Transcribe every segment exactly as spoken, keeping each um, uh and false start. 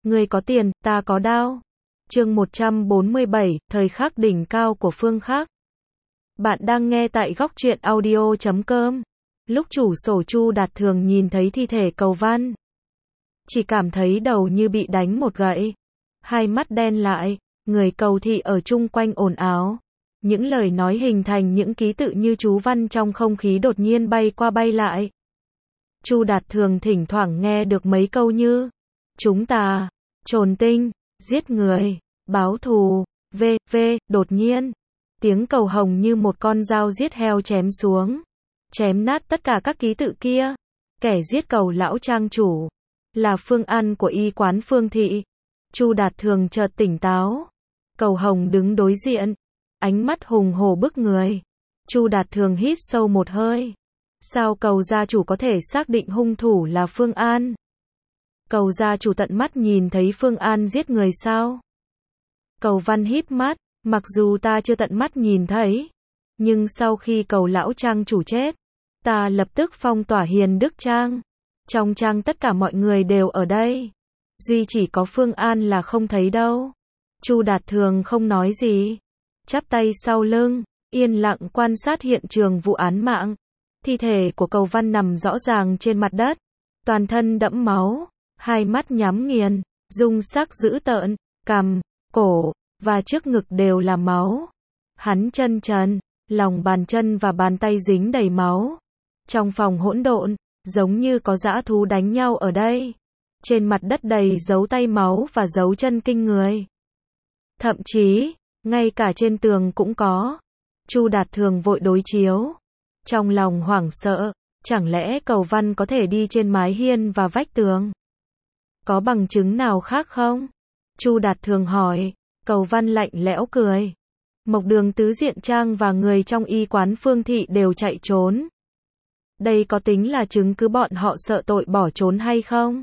Ngươi có tiền, ta có đao. Chương một trăm bốn mươi bảy, thời khắc đỉnh cao của Phương Khắc. Bạn đang nghe tại góc truyện audio chấm com. Lúc chủ sổ Chu Đạt Thường nhìn thấy thi thể Cầu Văn, chỉ cảm thấy đầu như bị đánh một gậy. Hai mắt đen lại, người cầu thị ở chung quanh ồn ào. Những lời nói hình thành những ký tự như chú văn trong không khí đột nhiên bay qua bay lại. Chu Đạt Thường thỉnh thoảng nghe được mấy câu như chúng ta, trồn tinh, giết người, báo thù, v, v, đột nhiên. Tiếng cầu hồng như một con dao giết heo chém xuống. Chém nát tất cả các ký tự kia. Kẻ giết Cầu lão trang chủ là Phương An của y quán Phương Thị. Chu Đạt Thường chợt tỉnh táo. Cầu hồng đứng đối diện, ánh mắt hùng hổ bức người. Chu Đạt Thường hít sâu một hơi. Sao Cầu gia chủ có thể xác định hung thủ là Phương An? Cầu gia chủ tận mắt nhìn thấy Phương An giết người sao? Cầu Văn híp mắt, mặc dù ta chưa tận mắt nhìn thấy, nhưng sau khi Cầu lão trang chủ chết, ta lập tức phong tỏa Hiền Đức Trang. Trong trang tất cả mọi người đều ở đây, duy chỉ có Phương An là không thấy đâu. Chu Đạt Thường không nói gì, chắp tay sau lưng, yên lặng quan sát hiện trường vụ án mạng. Thi thể của Cầu Văn nằm rõ ràng trên mặt đất, toàn thân đẫm máu, hai mắt nhắm nghiền, dung sắc dữ tợn, cằm, cổ và trước ngực đều là máu. Hắn chân trần, lòng bàn chân và bàn tay dính đầy máu. Trong phòng hỗn độn, giống như có dã thú đánh nhau ở đây. Trên mặt đất đầy dấu tay máu và dấu chân kinh người. Thậm chí, ngay cả trên tường cũng có. Chu Đạt Thường vội đối chiếu. Trong lòng hoảng sợ, chẳng lẽ Cầu Văn có thể đi trên mái hiên và vách tường? Có bằng chứng nào khác không? Chu Đạt Thường hỏi. Cầu Văn lạnh lẽo cười. Mộc Đường Tứ Diện Trang và người trong y quán Phương Thị đều chạy trốn. Đây có tính là chứng cứ bọn họ sợ tội bỏ trốn hay không?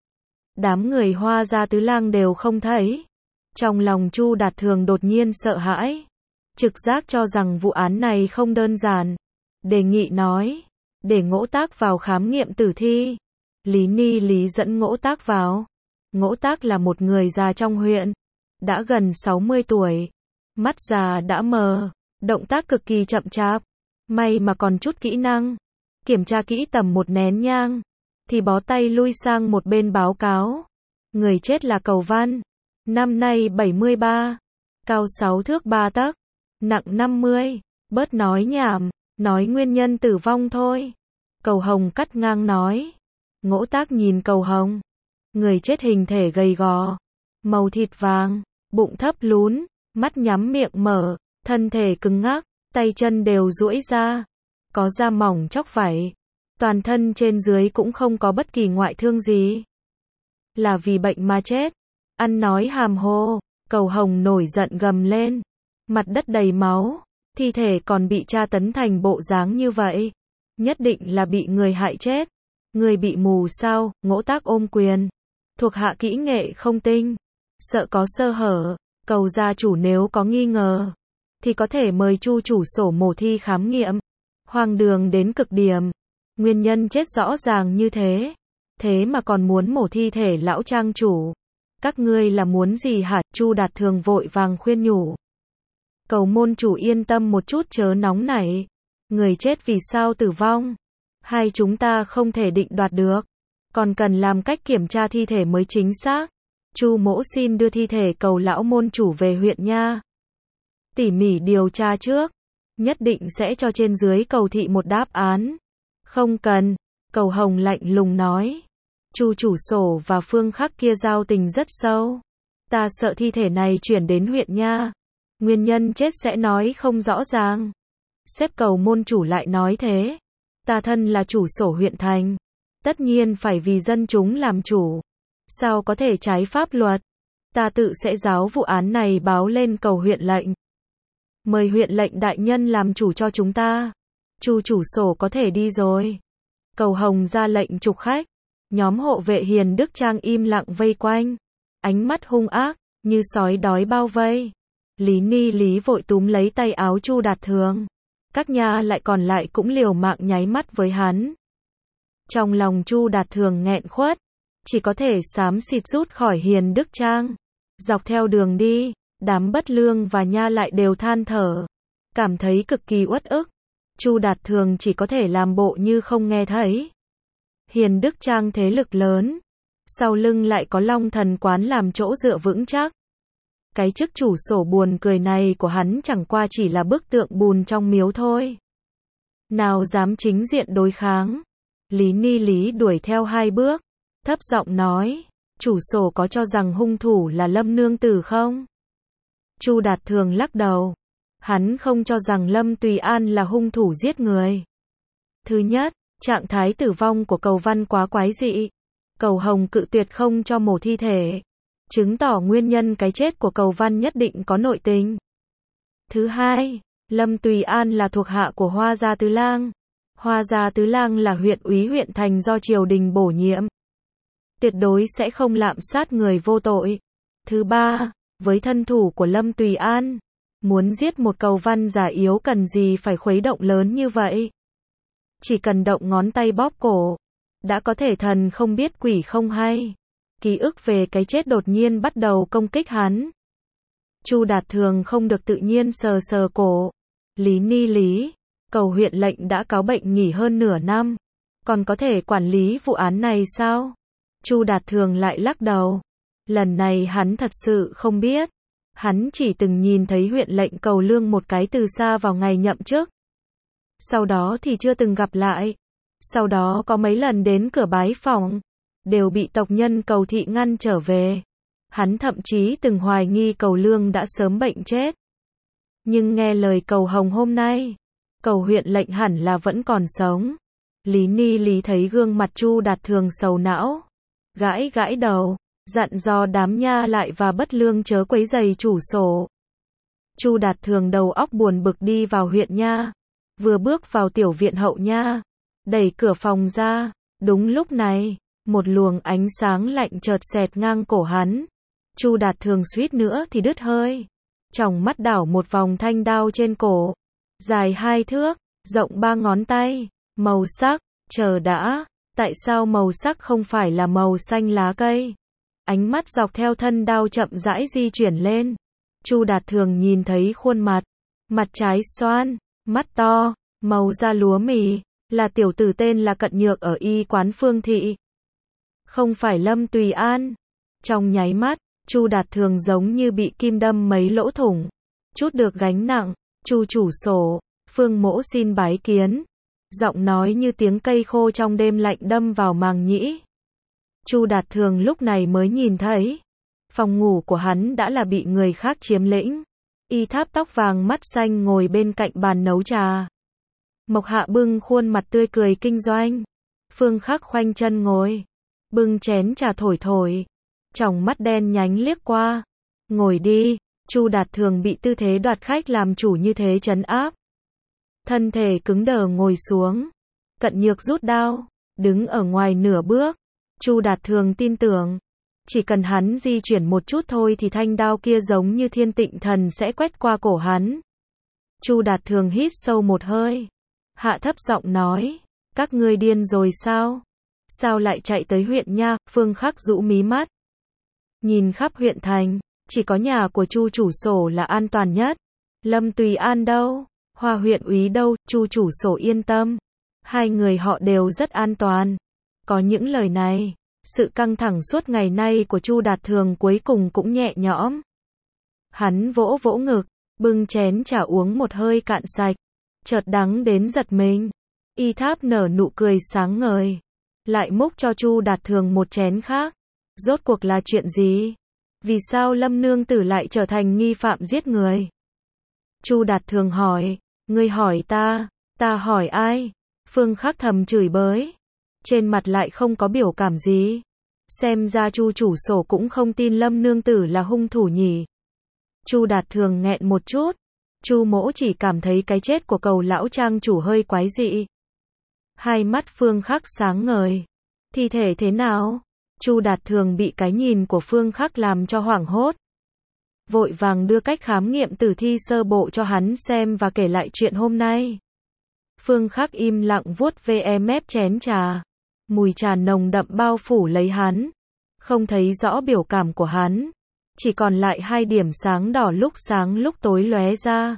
Đám người Hoa gia tứ lang đều không thấy. Trong lòng Chu Đạt Thường đột nhiên sợ hãi. Trực giác cho rằng vụ án này không đơn giản. Đề nghị nói, để Ngỗ Tác vào khám nghiệm tử thi. Lý Ni Lý dẫn Ngỗ Tác vào. Ngỗ Tác là một người già trong huyện, đã gần sáu mươi tuổi. Mắt già đã mờ, động tác cực kỳ chậm chạp. May mà còn chút kỹ năng. Kiểm tra kỹ tầm một nén nhang, thì bó tay lui sang một bên báo cáo. Người chết là Cầu Văn, năm nay bảy mươi ba, cao sáu thước ba tấc, nặng năm mươi, bớt nói nhảm, nói nguyên nhân tử vong thôi. Cầu Hồng cắt ngang nói. Ngỗ Tác nhìn Cầu Hồng. Người chết hình thể gầy gò, màu thịt vàng, bụng thấp lún, mắt nhắm miệng mở, thân thể cứng ngắc, tay chân đều duỗi ra, có da mỏng chóc vảy, toàn thân trên dưới cũng không có bất kỳ ngoại thương gì. Là vì bệnh mà chết. Ăn nói hàm hồ. Cầu Hồng nổi giận gầm lên. Mặt đất đầy máu, thi thể còn bị tra tấn thành bộ dáng như vậy, nhất định là bị người hại chết. Người bị mù sao? Ngỗ Tác ôm quyền. Thuộc hạ kỹ nghệ không tinh, sợ có sơ hở. Cầu gia chủ nếu có nghi ngờ, thì có thể mời Chu chủ sổ mổ thi khám nghiệm. Hoang đường đến cực điểm. Nguyên nhân chết rõ ràng như thế, thế mà còn muốn mổ thi thể lão trang chủ. Các ngươi là muốn gì hả? Chu Đạt Thường vội vàng khuyên nhủ. Cầu môn chủ yên tâm một chút chớ nóng nảy. Người chết vì sao tử vong? Hai chúng ta không thể định đoạt được. Còn cần làm cách kiểm tra thi thể mới chính xác. Chu mỗ xin đưa thi thể Cầu lão môn chủ về huyện nha. Tỉ mỉ điều tra trước. Nhất định sẽ cho trên dưới Cầu thị một đáp án. Không cần. Cầu Hồng lạnh lùng nói. Chu chủ sổ và Phương Khắc kia giao tình rất sâu. Ta sợ thi thể này chuyển đến huyện nha, nguyên nhân chết sẽ nói không rõ ràng. Xếp Cầu môn chủ lại nói thế. Ta thân là chủ sổ huyện thành, tất nhiên phải vì dân chúng làm chủ. Sao có thể trái pháp luật? Ta tự sẽ giáo vụ án này báo lên Cầu huyện lệnh. Mời huyện lệnh đại nhân làm chủ cho chúng ta. Chu chủ sổ có thể đi rồi. Cầu Hồng ra lệnh trục khách. Nhóm hộ vệ Hiền Đức Trang im lặng vây quanh, ánh mắt hung ác, như sói đói bao vây. Lý Ni Lý vội túm lấy tay áo Chu Đạt Thường. Các nhà lại còn lại cũng liều mạng nháy mắt với hắn. Trong lòng Chu Đạt Thường nghẹn khuất, chỉ có thể xám xịt rút khỏi Hiền Đức Trang. Dọc theo đường đi, đám Bất Lương và Nha lại đều than thở, cảm thấy cực kỳ uất ức. Chu Đạt Thường chỉ có thể làm bộ như không nghe thấy. Hiền Đức Trang thế lực lớn, sau lưng lại có Long Thần Quán làm chỗ dựa vững chắc. Cái chức chủ sổ buồn cười này của hắn chẳng qua chỉ là bức tượng bùn trong miếu thôi. Nào dám chính diện đối kháng. Lý Ni Lý đuổi theo hai bước, thấp giọng nói, chủ sổ có cho rằng hung thủ là Lâm Nương Tử không? Chu Đạt Thường lắc đầu. Hắn không cho rằng Lâm Tùy An là hung thủ giết người. Thứ nhất, trạng thái tử vong của Cầu Văn quá quái dị. Cầu Hồng cự tuyệt không cho mổ thi thể, chứng tỏ nguyên nhân cái chết của Cầu Văn nhất định có nội tình. Thứ hai, Lâm Tùy An là thuộc hạ của Hoa Gia Tứ Lang. Hoa Gia Tứ Lang là huyện úy huyện thành do triều đình bổ nhiệm, tuyệt đối sẽ không lạm sát người vô tội. Thứ ba, với thân thủ của Lâm Tùy An, muốn giết một Cầu Văn già yếu cần gì phải khuấy động lớn như vậy. Chỉ cần động ngón tay bóp cổ, đã có thể thần không biết quỷ không hay. Ký ức về cái chết đột nhiên bắt đầu công kích hắn. Chu Đạt Thường không được tự nhiên sờ sờ cổ. Lý Ni Lý, Cầu huyện lệnh đã cáo bệnh nghỉ hơn nửa năm, còn có thể quản lý vụ án này sao? Chu Đạt Thường lại lắc đầu. Lần này hắn thật sự không biết. Hắn chỉ từng nhìn thấy huyện lệnh Cầu Lương một cái từ xa vào ngày nhậm chức. Sau đó thì chưa từng gặp lại. Sau đó có mấy lần đến cửa bái phỏng, đều bị tộc nhân Cầu thị ngăn trở về. Hắn thậm chí từng hoài nghi Cầu Lương đã sớm bệnh chết. Nhưng nghe lời Cầu Hồng hôm nay, Cầu huyện lệnh hẳn là vẫn còn sống. Lý Ni Lý thấy gương mặt Chu Đạt Thường sầu não, gãi gãi đầu, dặn dò đám Nha lại và Bất Lương chớ quấy rầy chủ sổ. Chu Đạt Thường đầu óc buồn bực đi vào huyện Nha, vừa bước vào tiểu viện hậu Nha, đẩy cửa phòng ra. Đúng lúc này, một luồng ánh sáng lạnh chợt xẹt ngang cổ hắn. Chu Đạt Thường suýt nữa thì đứt hơi. Tròng mắt đảo một vòng thanh đao trên cổ, dài hai thước, rộng ba ngón tay, màu sắc, chờ đã, tại sao màu sắc không phải là màu xanh lá cây? Ánh mắt dọc theo thân đao chậm rãi di chuyển lên. Chu Đạt Thường nhìn thấy khuôn mặt, mặt trái xoan, mắt to, màu da lúa mì, là tiểu tử tên là Cận Nhược ở y quán Phương Thị. Không phải Lâm Tùy An. Trong nháy mắt, Chu Đạt Thường giống như bị kim đâm mấy lỗ thủng, chút được gánh nặng. Chu chủ sổ, Phương mỗ xin bái kiến. Giọng nói như tiếng cây khô trong đêm lạnh đâm vào màng nhĩ. Chu Đạt Thường lúc này mới nhìn thấy, phòng ngủ của hắn đã là bị người khác chiếm lĩnh. Y Tháp tóc vàng mắt xanh ngồi bên cạnh bàn nấu trà. Mộc Hạ bưng khuôn mặt tươi cười kinh doanh. Phương Khắc khoanh chân ngồi, bưng chén trà thổi thổi, tròng mắt đen nhánh liếc qua. Ngồi đi. Chu Đạt Thường bị tư thế đoạt khách làm chủ như thế trấn áp. Thân thể cứng đờ ngồi xuống. Cận Nhược rút đao, đứng ở ngoài nửa bước. Chu Đạt Thường tin tưởng, chỉ cần hắn di chuyển một chút thôi thì thanh đao kia giống như thiên tịnh thần sẽ quét qua cổ hắn. Chu Đạt Thường hít sâu một hơi, hạ thấp giọng nói, các ngươi điên rồi sao? Sao lại chạy tới huyện Nha? Phương Khắc rũ mí mắt. Nhìn khắp huyện thành, chỉ có nhà của Chu chủ sổ là an toàn nhất. Lâm Tùy An đâu? Hoa huyện úy đâu? Chu chủ sổ yên tâm. Hai người họ đều rất an toàn. Có những lời này, sự căng thẳng suốt ngày nay của Chu Đạt Thường cuối cùng cũng nhẹ nhõm. Hắn vỗ vỗ ngực, bưng chén trà uống một hơi cạn sạch, chợt đắng đến giật mình. Y Tháp nở nụ cười sáng ngời, lại múc cho Chu Đạt Thường một chén khác. Rốt cuộc là chuyện gì? Vì sao Lâm Nương Tử lại trở thành nghi phạm giết người? Chu Đạt Thường hỏi, ngươi hỏi ta, ta hỏi ai? Phương Khắc thầm chửi bới, trên mặt lại không có biểu cảm gì. Xem ra Chu chủ sổ cũng không tin Lâm Nương Tử là hung thủ nhỉ. Chu Đạt Thường nghẹn một chút. Chu mỗ chỉ cảm thấy cái chết của Cầu lão trang chủ hơi quái dị. Hai mắt Phương Khắc sáng ngời. Thi thể thế nào? Chu Đạt Thường bị cái nhìn của Phương Khắc làm cho hoảng hốt. Vội vàng đưa cách khám nghiệm tử thi sơ bộ cho hắn xem và kể lại chuyện hôm nay. Phương Khắc im lặng vuốt ve mép chén trà. Mùi trà nồng đậm bao phủ lấy hắn. Không thấy rõ biểu cảm của hắn. Chỉ còn lại hai điểm sáng đỏ lúc sáng lúc tối lóe ra.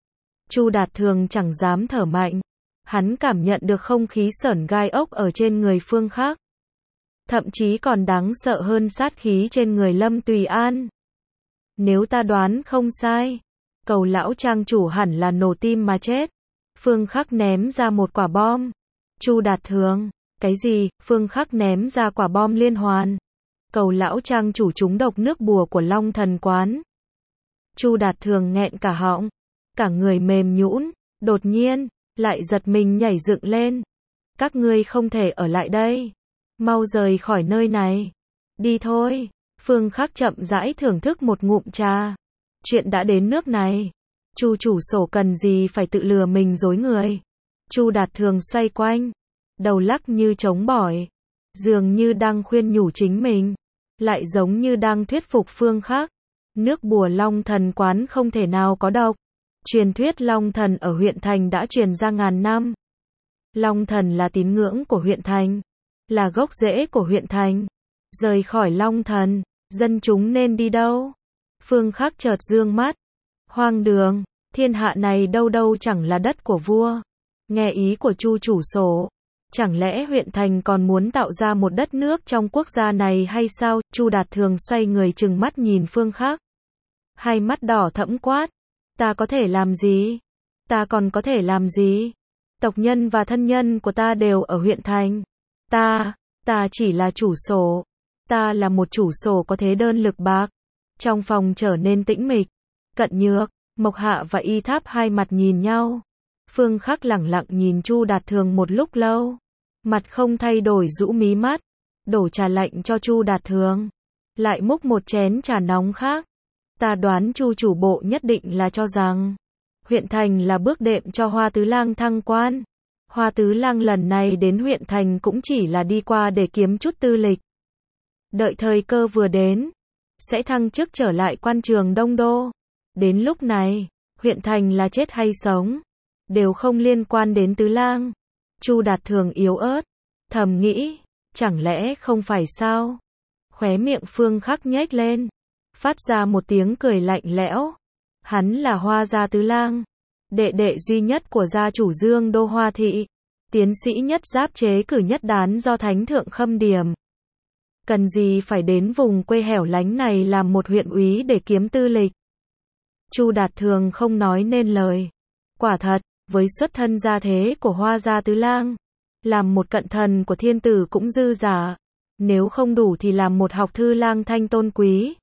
Chu Đạt Thường chẳng dám thở mạnh. Hắn cảm nhận được không khí sởn gai ốc ở trên người Phương Khắc. Thậm chí còn đáng sợ hơn sát khí trên người Lâm Tùy An. Nếu ta đoán không sai, Cầu lão trang chủ hẳn là nổ tim mà chết. Phương Khắc ném ra một quả bom. Chu Đạt Thường, cái gì? Phương Khắc ném ra quả bom liên hoàn. Cầu lão trang chủ trúng độc nước bùa của Long Thần Quán. Chu Đạt Thường nghẹn cả họng, cả người mềm nhũn, đột nhiên lại giật mình nhảy dựng lên. Các ngươi không thể ở lại đây, mau rời khỏi nơi này. Đi thôi. Phương Khắc chậm rãi thưởng thức một ngụm trà. Chuyện đã đến nước này, Chu chủ sổ cần gì phải tự lừa mình dối người. Chu Đạt Thường xoay quanh, đầu lắc như trống bỏi, dường như đang khuyên nhủ chính mình, lại giống như đang thuyết phục Phương Khắc. Nước bùa Long Thần Quán không thể nào có độc. Truyền thuyết Long Thần ở huyện thành đã truyền ra ngàn năm. Long Thần là tín ngưỡng của huyện thành, là gốc rễ của huyện thành. Rời khỏi Long Thần, dân chúng nên đi đâu? Phương Khắc chợt dương mắt. Hoang đường, thiên hạ này đâu đâu chẳng là đất của vua. Nghe ý của Chu chủ sổ, chẳng lẽ huyện thành còn muốn tạo ra một đất nước trong quốc gia này hay sao? Chu Đạt Thường xoay người trừng mắt nhìn Phương Khắc. Hai mắt đỏ thẫm quát. Ta có thể làm gì? Ta còn có thể làm gì? Tộc nhân và thân nhân của ta đều ở huyện thành. Ta, ta chỉ là chủ sổ. Ta là một chủ sổ có thế đơn lực bạc. Trong phòng trở nên tĩnh mịch. Cận Nhược, Mộc Hạ và Y Tháp hai mặt nhìn nhau. Phương Khắc lẳng lặng nhìn Chu Đạt Thường một lúc lâu. Mặt không thay đổi rũ mí mắt. Đổ trà lạnh cho Chu Đạt Thường. Lại múc một chén trà nóng khác. Ta đoán Chu chủ bộ nhất định là cho rằng huyện thành là bước đệm cho Hoa Tứ Lang thăng quan. Hoa Tứ Lang lần này đến huyện thành cũng chỉ là đi qua để kiếm chút tư lịch. Đợi thời cơ vừa đến, sẽ thăng chức trở lại quan trường Đông Đô. Đến lúc này, huyện thành là chết hay sống, đều không liên quan đến Tứ Lang. Chu Đạt Thường yếu ớt, thầm nghĩ, chẳng lẽ không phải sao? Khóe miệng Phương Khắc nhếch lên, phát ra một tiếng cười lạnh lẽo. Hắn là Hoa gia Tứ Lang, đệ đệ duy nhất của gia chủ Dương Đô Hoa thị, tiến sĩ nhất giáp chế cử nhất đán do Thánh thượng khâm điểm. Cần gì phải đến vùng quê hẻo lánh này làm một huyện úy để kiếm tư lịch? Chu Đạt Thường không nói nên lời. Quả thật, với xuất thân gia thế của Hoa gia Tứ Lang, làm một cận thần của thiên tử cũng dư giả. Nếu không đủ thì làm một học thư lang thanh tôn quý.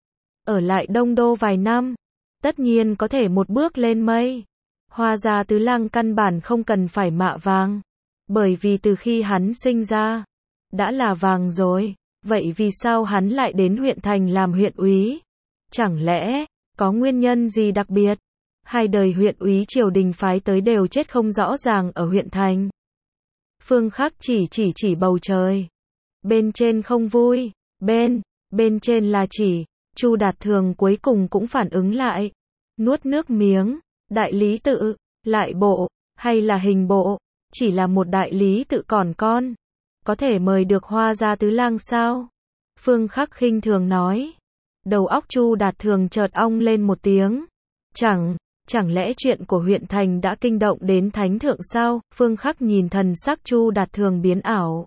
Ở lại Đông Đô vài năm, tất nhiên có thể một bước lên mây. Hoa gia Tứ Lang căn bản không cần phải mạ vàng, bởi vì từ khi hắn sinh ra, đã là vàng rồi. Vậy vì sao hắn lại đến huyện thành làm huyện úy? Chẳng lẽ có nguyên nhân gì đặc biệt? Hai đời huyện úy triều đình phái tới đều chết không rõ ràng ở huyện thành. Phương Khắc chỉ chỉ chỉ bầu trời. Bên trên không vui, bên, bên trên là chỉ. Chu Đạt Thường cuối cùng cũng phản ứng lại. Nuốt nước miếng, đại lý tự, lại bộ, hay là hình bộ, chỉ là một đại lý tự còn con. Có thể mời được Hoa gia Tứ Lang sao? Phương Khắc khinh thường nói. Đầu óc Chu Đạt Thường chợt ong lên một tiếng. Chẳng, chẳng lẽ chuyện của huyện thành đã kinh động đến Thánh thượng sao? Phương Khắc nhìn thần sắc Chu Đạt Thường biến ảo.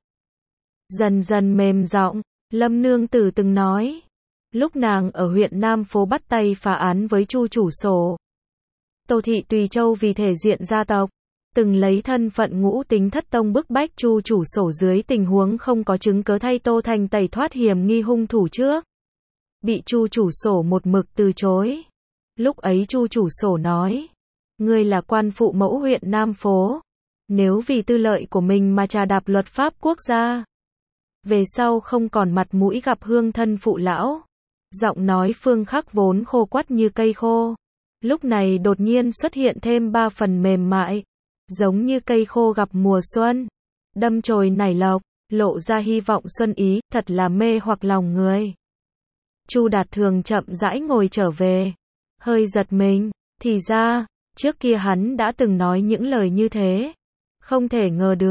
Dần dần mềm giọng, Lâm nương tử từng nói. Lúc nàng ở huyện Nam Phố bắt tay phá án với Chu chủ sổ, Tô thị Tùy Châu vì thể diện gia tộc, từng lấy thân phận ngũ tính thất tông bức bách Chu chủ sổ dưới tình huống không có chứng cớ thay Tô Thành tẩy thoát hiểm nghi hung thủ trước. Bị Chu chủ sổ một mực từ chối. Lúc ấy Chu chủ sổ nói, ngươi là quan phụ mẫu huyện Nam Phố, nếu vì tư lợi của mình mà trà đạp luật pháp quốc gia, về sau không còn mặt mũi gặp hương thân phụ lão. Giọng nói Phương Khắc vốn khô quắt như cây khô, lúc này đột nhiên xuất hiện thêm ba phần mềm mại, giống như cây khô gặp mùa xuân, đâm chồi nảy lộc, lộ ra hy vọng xuân ý, thật là mê hoặc lòng người. Chu Đạt Thường chậm rãi ngồi trở về, hơi giật mình, thì ra, trước kia hắn đã từng nói những lời như thế. Không thể ngờ được,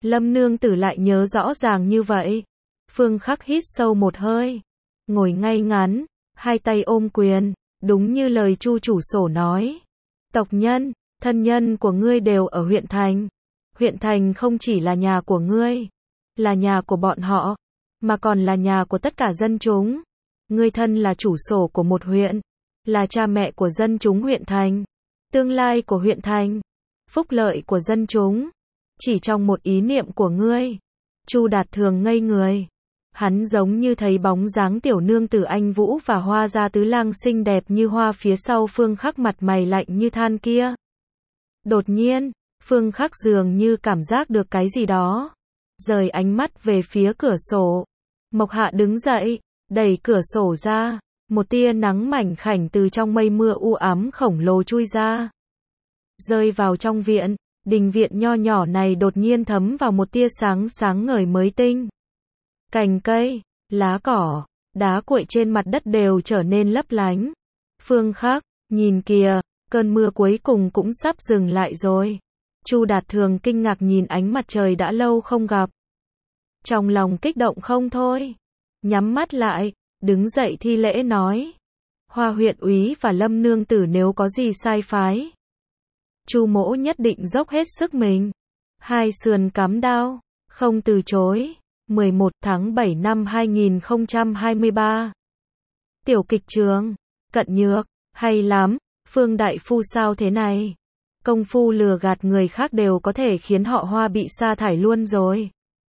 Lâm nương tử lại nhớ rõ ràng như vậy. Phương Khắc hít sâu một hơi, ngồi ngay ngắn, hai tay ôm quyền, đúng như lời Chu chủ sổ nói. Tộc nhân, thân nhân của ngươi đều ở huyện thành. Huyện thành không chỉ là nhà của ngươi, là nhà của bọn họ, mà còn là nhà của tất cả dân chúng. Ngươi thân là chủ sổ của một huyện, là cha mẹ của dân chúng huyện thành, tương lai của huyện thành, phúc lợi của dân chúng. Chỉ trong một ý niệm của ngươi, Chu Đạt Thường ngây người. Hắn giống như thấy bóng dáng tiểu nương tử anh Vũ và Hoa gia tứ lang xinh đẹp như hoa phía sau Phương Khắc mặt mày lạnh như than kia. Đột nhiên, Phương Khắc dường như cảm giác được cái gì đó, rời ánh mắt về phía cửa sổ. Mộc Hạ đứng dậy, đẩy cửa sổ ra, một tia nắng mảnh khảnh từ trong mây mưa u ám khổng lồ chui ra, rơi vào trong viện. Đình viện nho nhỏ này đột nhiên thấm vào một tia sáng sáng ngời mới tinh. Cành cây, lá cỏ, đá cuội trên mặt đất đều trở nên lấp lánh. Phương Khắc, nhìn kìa, cơn mưa cuối cùng cũng sắp dừng lại rồi. Chu Đạt Thường kinh ngạc nhìn ánh mặt trời đã lâu không gặp. Trong lòng kích động không thôi. Nhắm mắt lại, đứng dậy thi lễ nói. Hoa huyện úy và Lâm nương tử nếu có gì sai phái, Chu mỗ nhất định dốc hết sức mình. Hai sườn cắm đao, không từ chối. mười một tháng bảy năm hai nghìn không trăm hai mươi ba. Tiểu kịch trường, Cận Nhược, hay lắm, Phương đại phu sao thế này? Công phu lừa gạt người khác đều có thể khiến họ Hoa bị sa thải luôn rồi.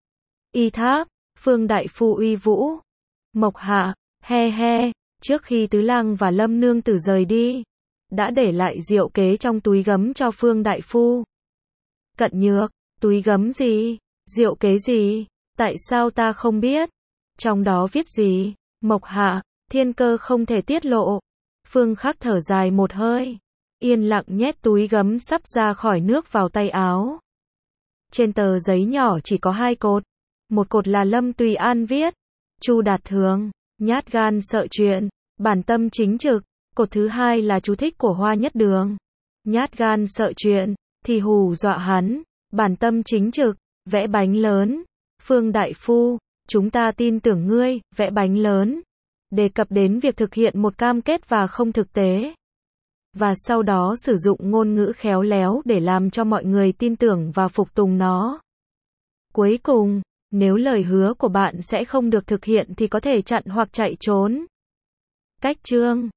Y Tháp, Phương đại phu uy vũ. Mộc Hạ, he he, trước khi Tứ Lang và Lâm nương tử rời đi, đã để lại diệu kế trong túi gấm cho Phương đại phu. Cận Nhược, túi gấm gì? Diệu kế gì? Tại sao ta không biết? Trong đó viết gì? Mộc Hạ, thiên cơ không thể tiết lộ. Phương Khắc thở dài một hơi, yên lặng nhét túi gấm sắp ra khỏi nước vào tay áo. Trên tờ giấy nhỏ chỉ có hai cột. Một cột là Lâm Tùy An viết, Chu Đạt Thường, nhát gan sợ chuyện, bản tâm chính trực. Cột thứ hai là chú thích của Hoa Nhất Đường, nhát gan sợ chuyện, thì hù dọa hắn, bản tâm chính trực, vẽ bánh lớn. Phương đại phu, chúng ta tin tưởng ngươi, vẽ bánh lớn, đề cập đến việc thực hiện một cam kết và không thực tế, và sau đó sử dụng ngôn ngữ khéo léo để làm cho mọi người tin tưởng và phục tùng nó. Cuối cùng, nếu lời hứa của bạn sẽ không được thực hiện thì có thể chặn hoặc chạy trốn. Cách chương